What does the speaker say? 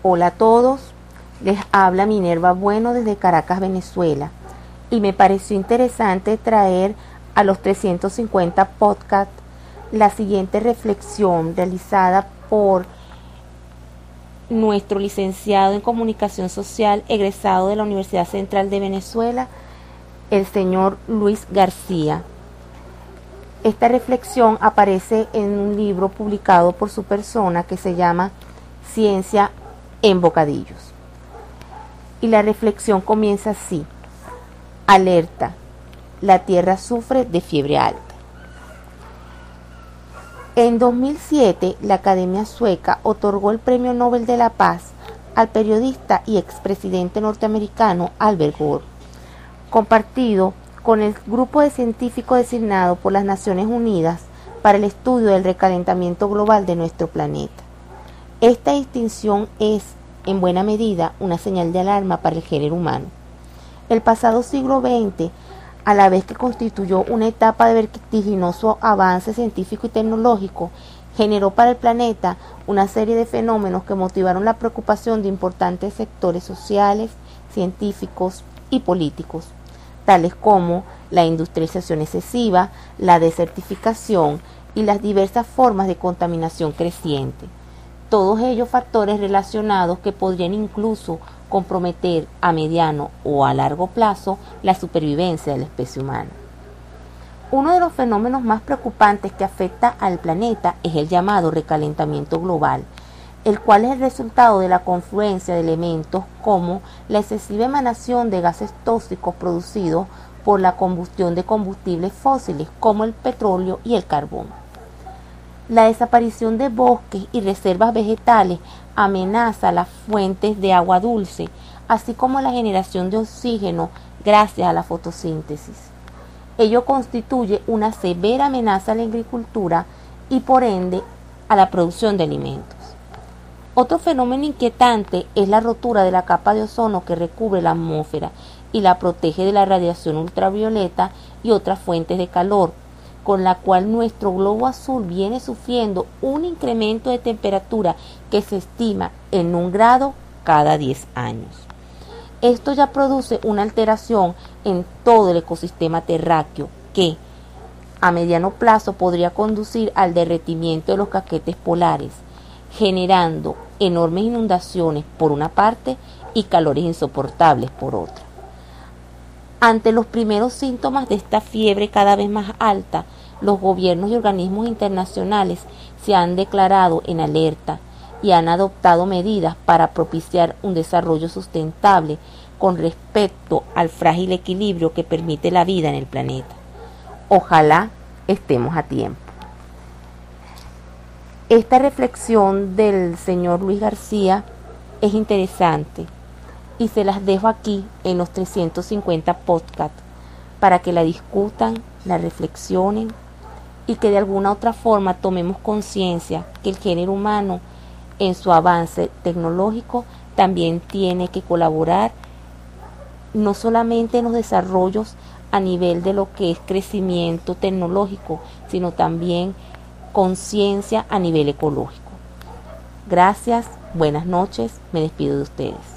Hola a todos, les habla Minerva Bueno desde Caracas, Venezuela, y me pareció interesante traer a los 350 podcasts la siguiente reflexión realizada por nuestro licenciado en Comunicación Social, egresado de la Universidad Central de Venezuela, el señor Luis García. Esta reflexión aparece en un libro publicado por su persona que se llama Ciencia en Bocadillos. Y la reflexión comienza así: alerta, la Tierra sufre de fiebre alta. En 2007, la Academia Sueca otorgó el Premio Nobel de la Paz al periodista y expresidente norteamericano Albert Gore, compartido con el grupo de científicos designado por las Naciones Unidas para el estudio del recalentamiento global de nuestro planeta. Esta distinción es, en buena medida, una señal de alarma para el género humano. El pasado siglo XX, a la vez que constituyó una etapa de vertiginoso avance científico y tecnológico, generó para el planeta una serie de fenómenos que motivaron la preocupación de importantes sectores sociales, científicos y políticos, tales como la industrialización excesiva, la desertificación y las diversas formas de contaminación creciente. Todos ellos factores relacionados que podrían incluso comprometer a mediano o a largo plazo la supervivencia de la especie humana. Uno de los fenómenos más preocupantes que afecta al planeta es el llamado recalentamiento global, el cual es el resultado de la confluencia de elementos como la excesiva emanación de gases tóxicos producidos por la combustión de combustibles fósiles como el petróleo y el carbón. La desaparición de bosques y reservas vegetales amenaza las fuentes de agua dulce, así como la generación de oxígeno gracias a la fotosíntesis. Ello constituye una severa amenaza a la agricultura y por ende a la producción de alimentos. Otro fenómeno inquietante es la rotura de la capa de ozono que recubre la atmósfera y la protege de la radiación ultravioleta y otras fuentes de calor, con la cual nuestro globo azul viene sufriendo un incremento de temperatura que se estima en 1 grado cada 10 años. Esto ya produce una alteración en todo el ecosistema terráqueo que, a mediano plazo, podría conducir al derretimiento de los casquetes polares, generando enormes inundaciones por una parte y calores insoportables por otra. Ante los primeros síntomas de esta fiebre cada vez más alta, los gobiernos y organismos internacionales se han declarado en alerta y han adoptado medidas para propiciar un desarrollo sustentable con respecto al frágil equilibrio que permite la vida en el planeta. Ojalá estemos a tiempo. Esta reflexión del señor Luis García es interesante y se las dejo aquí en los 350 podcasts para que la discutan, la reflexionen y que de alguna otra forma tomemos conciencia que el género humano en su avance tecnológico también tiene que colaborar no solamente en los desarrollos a nivel de lo que es crecimiento tecnológico, sino también conciencia a nivel ecológico. Gracias, buenas noches, me despido de ustedes.